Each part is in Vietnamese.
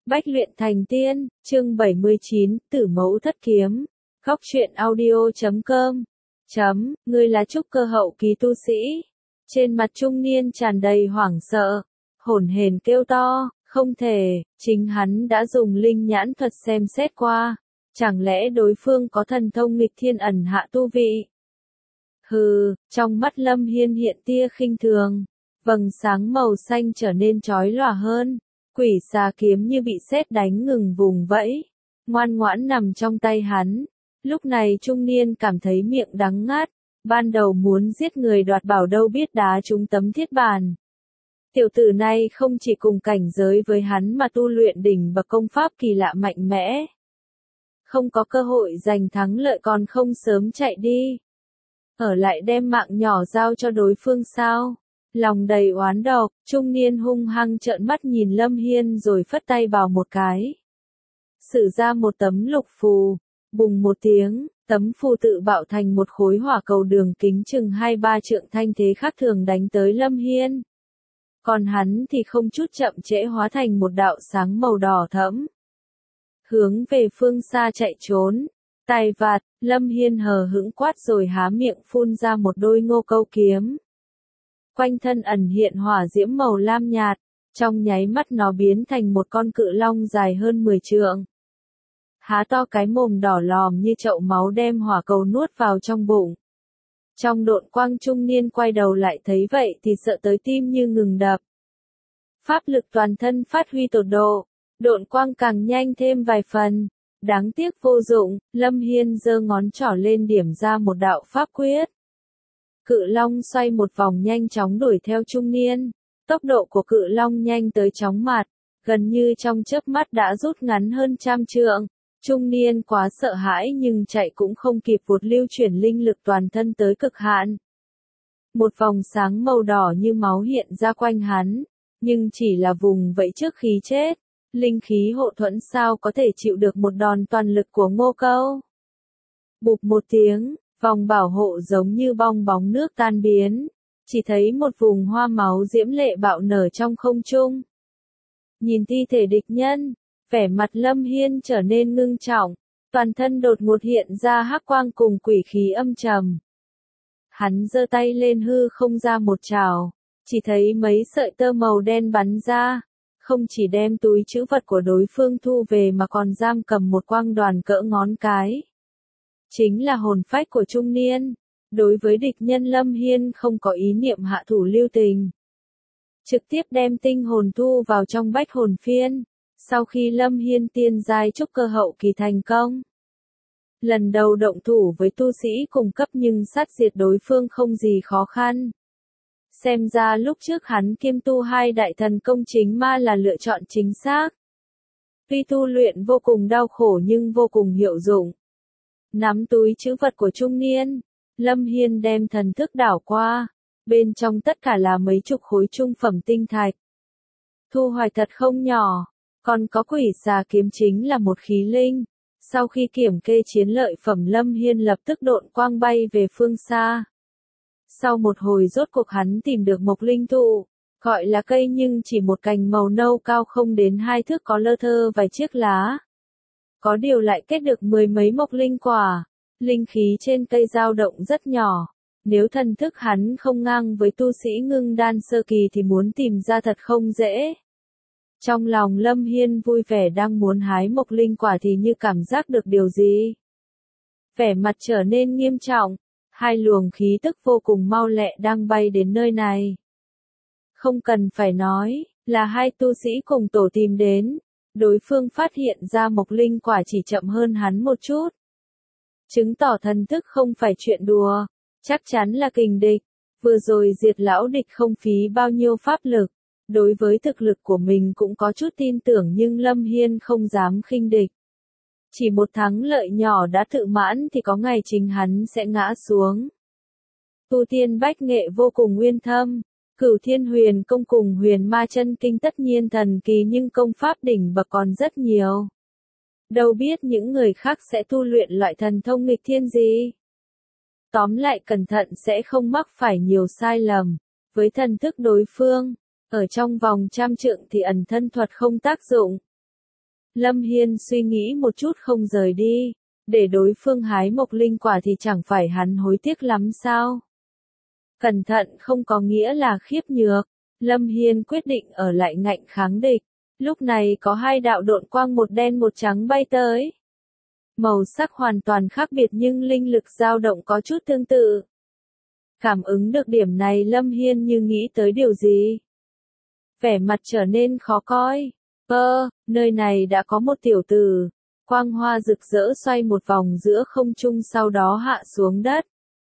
Bách luyện thành tiên, chương 79, Tử mẫu thất kiếm. Góc truyện audio.com. Ngươi là trúc cơ hậu kỳ tu sĩ. Trên mặt trung niên tràn đầy hoảng sợ, hổn hển kêu to, không thể, chính hắn đã dùng linh nhãn thuật xem xét qua, chẳng lẽ đối phương có thần thông nghịch thiên ẩn hạ tu vị? Hừ, trong mắt Lâm Hiên hiện tia khinh thường, vầng sáng màu xanh trở nên chói lòa hơn. Quỷ xà kiếm như bị sét đánh ngừng vùng vẫy, ngoan ngoãn nằm trong tay hắn. Lúc này trung niên cảm thấy miệng đắng ngắt, ban đầu muốn giết người đoạt bảo đâu biết đá trúng tấm thiết bàn. Tiểu tử này không chỉ cùng cảnh giới với hắn mà tu luyện đỉnh bậc công pháp kỳ lạ mạnh mẽ. Không có cơ hội giành thắng lợi còn không sớm chạy đi. Ở lại đem mạng nhỏ giao cho đối phương sao? Lòng đầy oán độc, trung niên hung hăng trợn mắt nhìn Lâm Hiên rồi phất tay vào một cái. Sử ra một tấm lục phù, bùng một tiếng, tấm phù tự bạo thành một khối hỏa cầu đường kính chừng 2-3 trượng thanh thế khác thường đánh tới Lâm Hiên. Còn hắn thì không chút chậm trễ hóa thành một đạo sáng màu đỏ thẫm. Hướng về phương xa chạy trốn, tài vạt, Lâm Hiên hờ hững quát rồi há miệng phun ra một đôi ngô câu kiếm. Quanh thân ẩn hiện hỏa diễm màu lam nhạt, trong nháy mắt nó biến thành một con cự long dài hơn 10 trượng. Há to cái mồm đỏ lòm như chậu máu đem hỏa cầu nuốt vào trong bụng. Trong độn quang trung niên quay đầu lại thấy vậy thì sợ tới tim như ngừng đập. Pháp lực toàn thân phát huy tột độ, độn quang càng nhanh thêm vài phần. Đáng tiếc vô dụng, Lâm Hiên giơ ngón trỏ lên điểm ra một đạo pháp quyết. Cự long xoay một vòng nhanh chóng đuổi theo trung niên, tốc độ của cự long nhanh tới chóng mặt, gần như trong chớp mắt đã rút ngắn hơn 100 trượng. Trung niên quá sợ hãi nhưng chạy cũng không kịp vụt lưu chuyển linh lực toàn thân tới cực hạn. Một vòng sáng màu đỏ như máu hiện ra quanh hắn, nhưng chỉ là vùng vẫy trước khi chết. Linh khí hộ thuẫn sao có thể chịu được một đòn toàn lực của Ngô Câu. Bụp một tiếng, vòng bảo hộ giống như bong bóng nước tan biến, chỉ thấy một vùng hoa máu diễm lệ bạo nở trong không trung. Nhìn thi thể địch nhân, vẻ mặt Lâm Hiên trở nên ngưng trọng, toàn thân đột ngột hiện ra hắc quang cùng quỷ khí âm trầm. Hắn giơ tay lên hư không ra một trảo, chỉ thấy mấy sợi tơ màu đen bắn ra, không chỉ đem túi trữ vật của đối phương thu về mà còn giam cầm một quang đoàn cỡ ngón cái. Chính là hồn phách của trung niên. Đối với địch nhân Lâm Hiên không có ý niệm hạ thủ lưu tình. Trực tiếp đem tinh hồn thu vào trong bách hồn phiên. Sau khi Lâm Hiên tiên giai trúc cơ hậu kỳ thành công. Lần đầu động thủ với tu sĩ cùng cấp nhưng sát diệt đối phương không gì khó khăn. Xem ra lúc trước hắn kiêm tu 2 đại thần công chính ma là lựa chọn chính xác. Tuy tu luyện vô cùng đau khổ nhưng vô cùng hiệu dụng. Nắm túi trữ vật của trung niên, Lâm Hiên đem thần thức đảo qua, bên trong tất cả là mấy chục khối trung phẩm tinh thạch. Thu hoạch thật không nhỏ, còn có quỷ xà kiếm chính là một khí linh. Sau khi kiểm kê chiến lợi phẩm Lâm Hiên lập tức độn quang bay về phương xa. Sau một hồi rốt cuộc hắn tìm được mộc linh thụ, gọi là cây nhưng chỉ một cành màu nâu cao không đến 2 thước có lơ thơ vài chiếc lá. Có điều lại kết được 10 mấy mộc linh quả, linh khí trên cây dao động rất nhỏ. Nếu thần thức hắn không ngang với tu sĩ ngưng đan sơ kỳ thì muốn tìm ra thật không dễ. Trong lòng Lâm Hiên vui vẻ đang muốn hái mộc linh quả thì như cảm giác được điều gì. Vẻ mặt trở nên nghiêm trọng. 2 luồng khí tức vô cùng mau lẹ đang bay đến nơi này. Không cần phải nói, là 2 tu sĩ cùng tổ tìm đến. Đối phương phát hiện ra mộc linh quả chỉ chậm hơn hắn một chút. Chứng tỏ thần thức không phải chuyện đùa, chắc chắn là kình địch. Vừa rồi diệt lão địch không phí bao nhiêu pháp lực. Đối với thực lực của mình cũng có chút tin tưởng nhưng Lâm Hiên không dám khinh địch. Chỉ một thắng lợi nhỏ đã tự mãn thì có ngày chính hắn sẽ ngã xuống. Tu tiên bách nghệ vô cùng nguyên thâm, Cửu Thiên Huyền Công cùng Huyền Ma Chân Kinh tất nhiên thần kỳ nhưng công pháp đỉnh bậc còn rất nhiều. Đâu biết những người khác sẽ tu luyện loại thần thông nghịch thiên gì. Tóm lại cẩn thận sẽ không mắc phải nhiều sai lầm. Với thần thức đối phương, ở trong vòng 100 trượng thì ẩn thân thuật không tác dụng. Lâm Hiên suy nghĩ một chút không rời đi. Để đối phương hái mộc linh quả thì chẳng phải hắn hối tiếc lắm sao? Cẩn thận không có nghĩa là khiếp nhược. Lâm Hiên quyết định ở lại ngạnh kháng địch. Lúc này có hai đạo độn quang một đen một trắng bay tới. Màu sắc hoàn toàn khác biệt nhưng linh lực dao động có chút tương tự. Cảm ứng được điểm này Lâm Hiên như nghĩ tới điều gì. Vẻ mặt trở nên khó coi. Nơi này đã có một tiểu tử. Quang hoa rực rỡ xoay một vòng giữa không trung sau đó hạ xuống đất.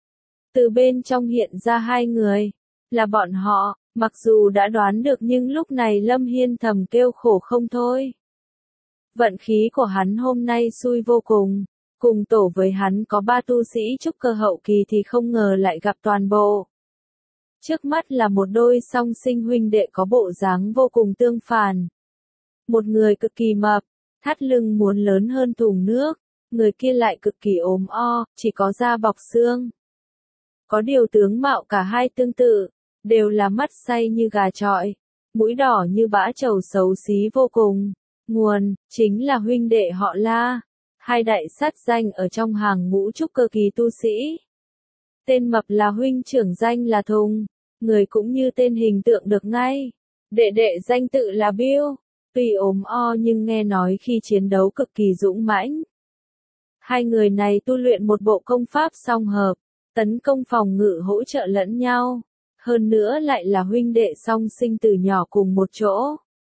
Từ bên trong hiện ra hai người. Là bọn họ, mặc dù đã đoán được nhưng lúc này Lâm Hiên thầm kêu khổ không thôi. Vận khí của hắn hôm nay xui vô cùng. Cùng tổ với hắn có 3 tu sĩ trúc cơ hậu kỳ thì không ngờ lại gặp toàn bộ. Trước mắt là một đôi song sinh huynh đệ có bộ dáng vô cùng tương phản. Một người cực kỳ mập, thắt lưng muốn lớn hơn thùng nước, người kia lại cực kỳ ốm o, chỉ có da bọc xương. Có điều tướng mạo cả hai tương tự, đều là mắt xay như gà chọi, mũi đỏ như bã trầu xấu xí vô cùng. Nguồn, chính là huynh đệ họ La, hai đại sát danh ở trong hàng ngũ trúc cơ kỳ tu sĩ. Tên mập là huynh trưởng danh là Thùng, người cũng như tên hình tượng được ngay. Đệ đệ danh tự là Bill, tuy ốm o nhưng nghe nói khi chiến đấu cực kỳ dũng mãnh. Hai người này tu luyện một bộ công pháp song hợp, tấn công phòng ngự hỗ trợ lẫn nhau, hơn nữa lại là huynh đệ song sinh từ nhỏ cùng một chỗ.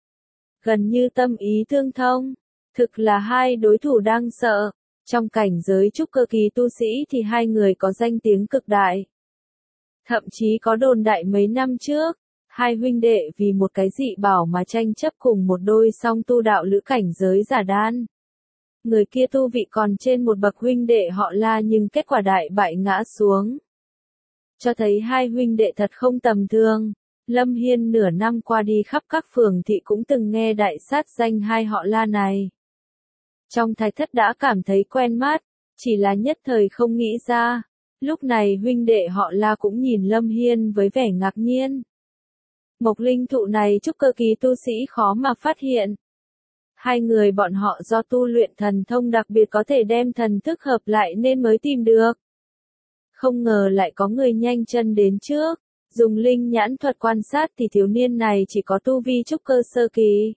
Gần như tâm ý tương thông, thực là hai đối thủ đang sợ. Trong cảnh giới trúc cơ kỳ tu sĩ thì hai người có danh tiếng cực đại. Thậm chí có đồn đại mấy năm trước, hai huynh đệ vì một cái dị bảo mà tranh chấp cùng một đôi song tu đạo lữ cảnh giới giả đan. Người kia tu vị còn trên một bậc huynh đệ họ La nhưng kết quả đại bại ngã xuống. Cho thấy hai huynh đệ thật không tầm thường. Lâm Hiên nửa năm qua đi khắp các phường thị cũng từng nghe đại sát danh hai họ La này. Trong thạch thất đã cảm thấy quen mắt, chỉ là nhất thời không nghĩ ra. Lúc này huynh đệ họ La cũng nhìn Lâm Hiên với vẻ ngạc nhiên. Mộc linh thụ này trúc cơ kỳ tu sĩ khó mà phát hiện. Hai người bọn họ do tu luyện thần thông đặc biệt có thể đem thần thức hợp lại nên mới tìm được. Không ngờ lại có người nhanh chân đến trước. Dùng linh nhãn thuật quan sát thì thiếu niên này chỉ có tu vi trúc cơ sơ kỳ.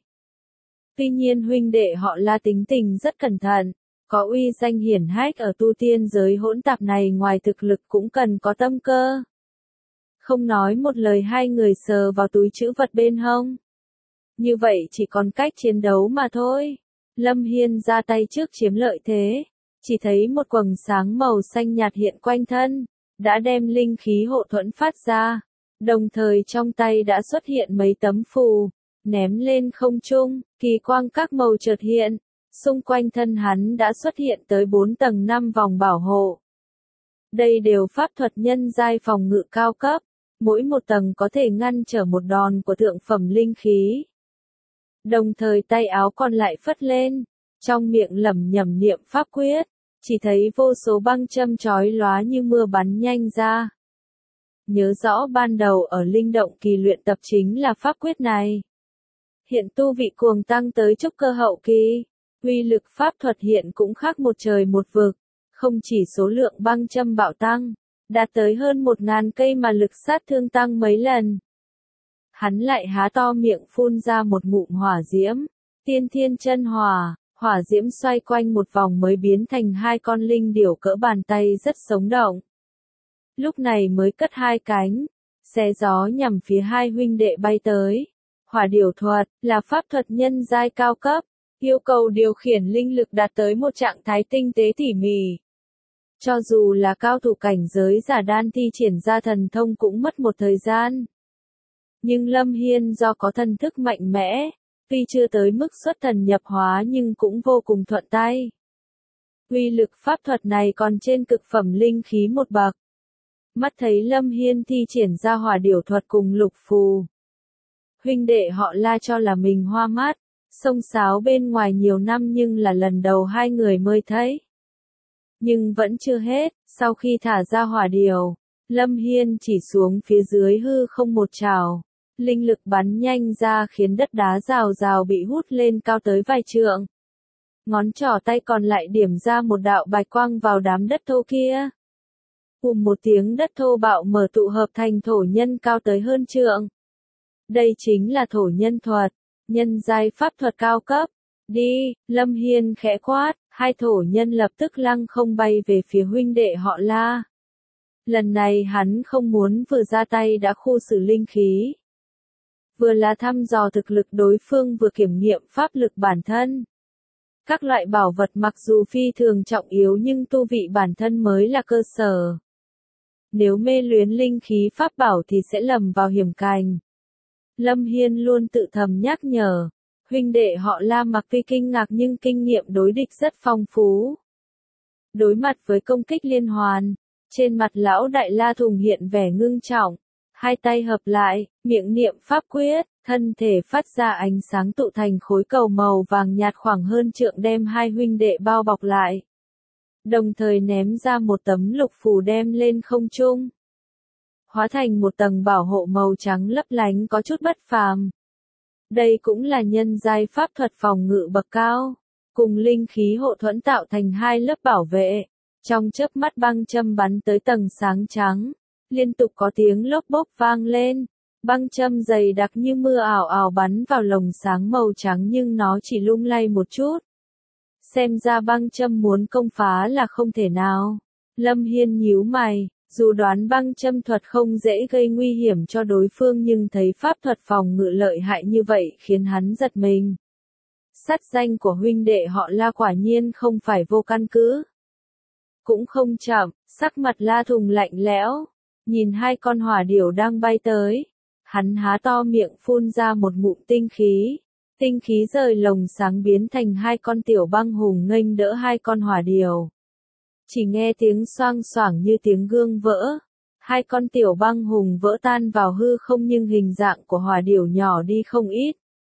Tuy nhiên huynh đệ họ La tính tình rất cẩn thận, có uy danh hiển hách ở tu tiên giới hỗn tạp này ngoài thực lực cũng cần có tâm cơ. Không nói một lời hai người sờ vào túi trữ vật bên hông. Như vậy chỉ còn cách chiến đấu mà thôi. Lâm Hiên ra tay trước chiếm lợi thế, chỉ thấy một quầng sáng màu xanh nhạt hiện quanh thân, đã đem linh khí hộ thuẫn phát ra. Đồng thời trong tay đã xuất hiện mấy tấm phù, ném lên không trung, kỳ quang các màu chợt hiện, xung quanh thân hắn đã xuất hiện tới 4 tầng 5 vòng bảo hộ. Đây đều pháp thuật nhân giai phòng ngự cao cấp, mỗi một tầng có thể ngăn trở một đòn của thượng phẩm linh khí. Đồng thời tay áo còn lại phất lên, trong miệng lẩm nhẩm niệm pháp quyết, chỉ thấy vô số băng châm chói lóa như mưa bắn nhanh ra. Nhớ rõ ban đầu ở linh động kỳ luyện tập chính là pháp quyết này. Hiện tu vị cuồng tăng tới trúc cơ hậu kỳ, uy lực pháp thuật hiện cũng khác một trời một vực, không chỉ số lượng băng châm bạo tăng, đạt tới hơn 1000 cây mà lực sát thương tăng mấy lần. Hắn lại há to miệng phun ra một ngụm hỏa diễm, tiên thiên chân hỏa, hỏa diễm xoay quanh một vòng mới biến thành hai con linh điểu cỡ bàn tay rất sống động. Lúc này mới cất hai cánh, xé gió nhằm phía hai huynh đệ bay tới. Hỏa điểu thuật là pháp thuật nhân giai cao cấp, yêu cầu điều khiển linh lực đạt tới một trạng thái tinh tế tỉ mỉ. Cho dù là cao thủ cảnh giới giả đan thi triển ra thần thông cũng mất một thời gian. Nhưng Lâm Hiên do có thần thức mạnh mẽ, tuy chưa tới mức xuất thần nhập hóa nhưng cũng vô cùng thuận tay. Uy lực pháp thuật này còn trên cực phẩm linh khí một bậc. Mắt thấy Lâm Hiên thi triển ra hỏa điểu thuật cùng lục phù. Huynh đệ họ La cho là mình hoa mắt, xông xáo bên ngoài nhiều năm nhưng là lần đầu hai người mới thấy. Nhưng vẫn chưa hết, sau khi thả ra hỏa điểu, Lâm Hiên chỉ xuống phía dưới hư không một trào. Linh lực bắn nhanh ra khiến đất đá rào rào bị hút lên cao tới vài trượng, ngón trỏ tay còn lại điểm ra một đạo bạch quang vào đám đất thô kia. Một tiếng đất thô bạo mở tụ hợp thành thổ nhân cao tới hơn trượng. Đây chính là thổ nhân thuật, nhân giai pháp thuật cao cấp. Đi, Lâm Hiên khẽ quát, hai thổ nhân lập tức lăng không bay về phía huynh đệ họ La. Lần này hắn không muốn vừa ra tay đã khu xử linh khí. Vừa là thăm dò thực lực đối phương vừa kiểm nghiệm pháp lực bản thân. Các loại bảo vật mặc dù phi thường trọng yếu nhưng tu vị bản thân mới là cơ sở. Nếu mê luyến linh khí pháp bảo thì sẽ lầm vào hiểm cảnh. Lâm Hiên luôn tự thầm nhắc nhở. Huynh đệ họ La mặc tuy kinh ngạc nhưng kinh nghiệm đối địch rất phong phú. Đối mặt với công kích liên hoàn, trên mặt lão đại La Thùng hiện vẻ ngưng trọng. Hai tay hợp lại, miệng niệm pháp quyết, thân thể phát ra ánh sáng tụ thành khối cầu màu vàng nhạt khoảng hơn trượng đem hai huynh đệ bao bọc lại. Đồng thời ném ra một tấm lục phù đem lên không trung. Hóa thành một tầng bảo hộ màu trắng lấp lánh có chút bất phàm. Đây cũng là nhân giai pháp thuật phòng ngự bậc cao, cùng linh khí hộ thuẫn tạo thành hai lớp bảo vệ. Trong chớp mắt băng châm bắn tới tầng sáng trắng, liên tục có tiếng lốp bốp vang lên. Băng châm dày đặc như mưa ảo ảo bắn vào lồng sáng màu trắng nhưng nó chỉ lung lay một chút. Xem ra băng châm muốn công phá là không thể nào. Lâm Hiên nhíu mày, dù đoán băng châm thuật không dễ gây nguy hiểm cho đối phương nhưng thấy pháp thuật phòng ngự lợi hại như vậy khiến hắn giật mình. Sát danh của huynh đệ họ La quả nhiên không phải vô căn cứ. Cũng không chậm, sắc mặt La Thùng lạnh lẽo, nhìn hai con hỏa điểu đang bay tới. Hắn há to miệng phun ra một ngụm tinh khí. Tinh khí rời lồng sáng biến thành hai con tiểu băng hùng nghênh đỡ hai con hỏa điểu. Chỉ nghe tiếng xoang xoảng như tiếng gương vỡ. Hai con tiểu băng hùng vỡ tan vào hư không nhưng hình dạng của hỏa điểu nhỏ đi không ít.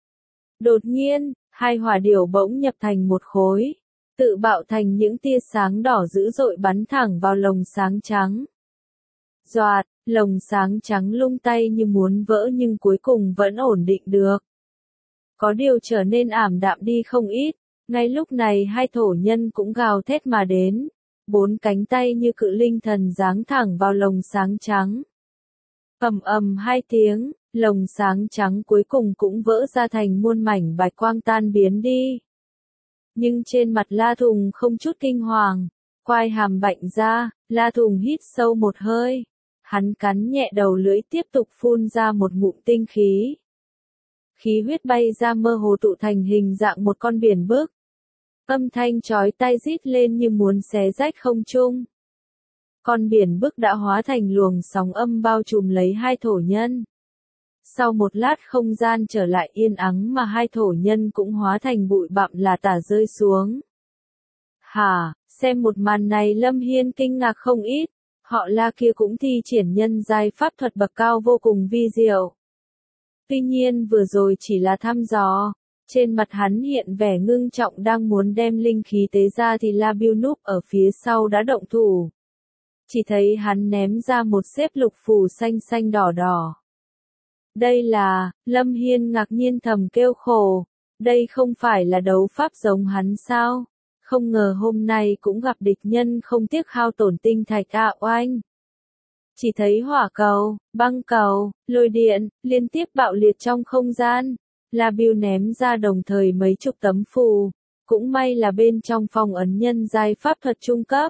Đột nhiên, hai hỏa điểu bỗng nhập thành một khối. Tự bạo thành những tia sáng đỏ dữ dội bắn thẳng vào lồng sáng trắng. Doạt, lồng sáng trắng lung tay như muốn vỡ nhưng cuối cùng vẫn ổn định được. Có điều trở nên ảm đạm đi không ít, ngay lúc này hai thổ nhân cũng gào thét mà đến. Bốn cánh tay như cự linh thần giáng thẳng vào lồng sáng trắng. Ầm ầm hai tiếng, lồng sáng trắng cuối cùng cũng vỡ ra thành muôn mảnh bạch quang tan biến đi. Nhưng trên mặt La Thùng không chút kinh hoàng, quai hàm bạnh ra, La Thùng hít sâu một hơi. Hắn cắn nhẹ đầu lưỡi tiếp tục phun ra một ngụm tinh khí. Khí huyết bay ra mơ hồ tụ thành hình dạng một con biển bức. Âm thanh chói tai rít lên như muốn xé rách không trung. Con biển bức đã hóa thành luồng sóng âm bao trùm lấy hai thổ nhân. Sau một lát không gian trở lại yên ắng mà hai thổ nhân cũng hóa thành bụi bặm là tả rơi xuống. Hả, xem một màn này Lâm Hiên kinh ngạc không ít. Họ La kia cũng thi triển nhân giai pháp thuật bậc cao vô cùng vi diệu. Tuy nhiên vừa rồi chỉ là thăm dò. Trên mặt hắn hiện vẻ ngưng trọng đang muốn đem linh khí tế ra thì La Biêu núp ở phía sau đã động thủ. Chỉ thấy hắn ném ra một xếp lục phù xanh xanh đỏ đỏ. Đây là, Lâm Hiên ngạc nhiên thầm kêu khổ. Đây không phải là đấu pháp giống hắn sao? Không ngờ hôm nay cũng gặp địch nhân không tiếc hao tổn tinh thạch oanh. Chỉ thấy hỏa cầu, băng cầu, lôi điện, liên tiếp bạo liệt trong không gian. La Biêu ném ra đồng thời mấy chục tấm phù. Cũng may là bên trong phòng ấn nhân giai pháp thuật trung cấp.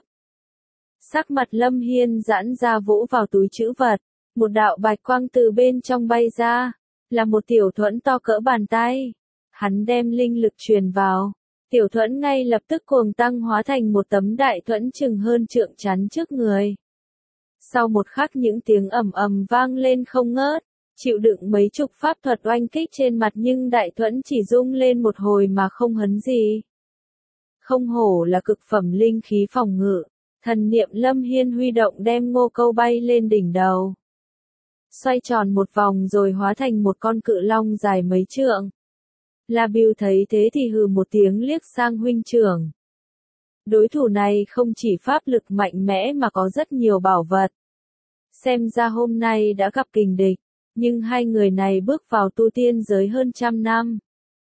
Sắc mặt Lâm Hiên giãn ra vỗ vào túi trữ vật. Một đạo bạch quang từ bên trong bay ra. Là một tiểu thuẫn to cỡ bàn tay. Hắn đem linh lực truyền vào. Tiểu thuẫn ngay lập tức cuồng tăng hóa thành một tấm đại thuẫn chừng hơn trượng chắn trước người. Sau một khắc những tiếng ầm ầm vang lên không ngớt, chịu đựng mấy chục pháp thuật oanh kích trên mặt nhưng đại thuẫn chỉ rung lên một hồi mà không hấn gì. Không hổ là cực phẩm linh khí phòng ngự, thần niệm Lâm Hiên huy động đem ngô câu bay lên đỉnh đầu. Xoay tròn một vòng rồi hóa thành một con cự long dài mấy trượng. La Biêu thấy thế thì hừ một tiếng liếc sang huynh trưởng. Đối thủ này không chỉ pháp lực mạnh mẽ mà có rất nhiều bảo vật. Xem ra hôm nay đã gặp kình địch, nhưng hai người này bước vào tu tiên giới hơn trăm năm.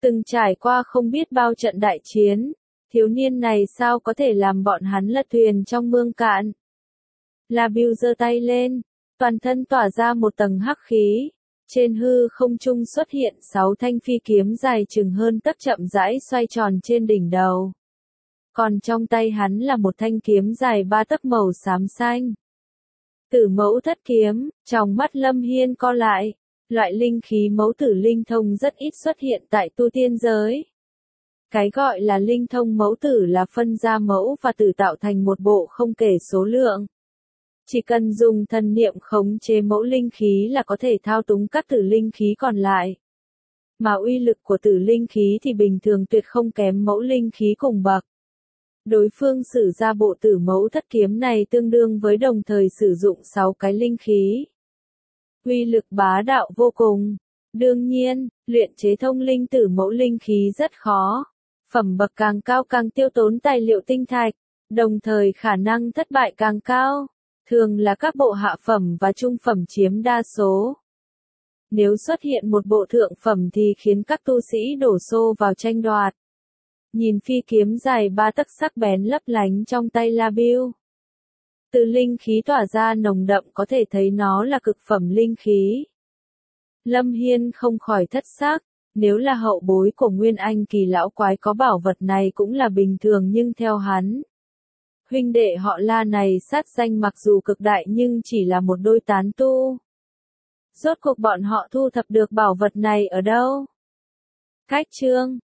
Từng trải qua không biết bao trận đại chiến, thiếu niên này sao có thể làm bọn hắn lật thuyền trong mương cạn. La Bưu giơ tay lên, toàn thân tỏa ra một tầng hắc khí. Trên hư không trung xuất hiện 6 thanh phi kiếm dài chừng hơn tấc chậm rãi xoay tròn trên đỉnh đầu. Còn trong tay hắn là một thanh kiếm dài 3 tấc màu xám xanh. Tử mẫu thất kiếm, trong mắt Lâm Hiên co lại. Loại linh khí mẫu tử linh thông rất ít xuất hiện tại tu tiên giới. Cái gọi là linh thông mẫu tử là phân ra mẫu và tử tạo thành một bộ không kể số lượng. Chỉ cần dùng thần niệm khống chế mẫu linh khí là có thể thao túng các tử linh khí còn lại. Mà uy lực của tử linh khí thì bình thường tuyệt không kém mẫu linh khí cùng bậc. Đối phương sử ra bộ tử mẫu thất kiếm này tương đương với đồng thời sử dụng 6 cái linh khí. Uy lực bá đạo vô cùng. Đương nhiên, luyện chế thông linh tử mẫu linh khí rất khó. Phẩm bậc càng cao càng tiêu tốn tài liệu tinh thạch, đồng thời khả năng thất bại càng cao. Thường là các bộ hạ phẩm và trung phẩm chiếm đa số. Nếu xuất hiện một bộ thượng phẩm thì khiến các tu sĩ đổ xô vào tranh đoạt. Nhìn phi kiếm dài 3 tấc sắc bén lấp lánh trong tay La Bưu. Từ linh khí tỏa ra nồng đậm có thể thấy nó là cực phẩm linh khí. Lâm Hiên không khỏi thất sắc, nếu là hậu bối của Nguyên Anh kỳ lão quái có bảo vật này cũng là bình thường nhưng theo hắn. Huynh đệ họ La này sát danh mặc dù cực đại nhưng chỉ là một đôi tán tu. Rốt cuộc bọn họ thu thập được bảo vật này ở đâu? Cách chương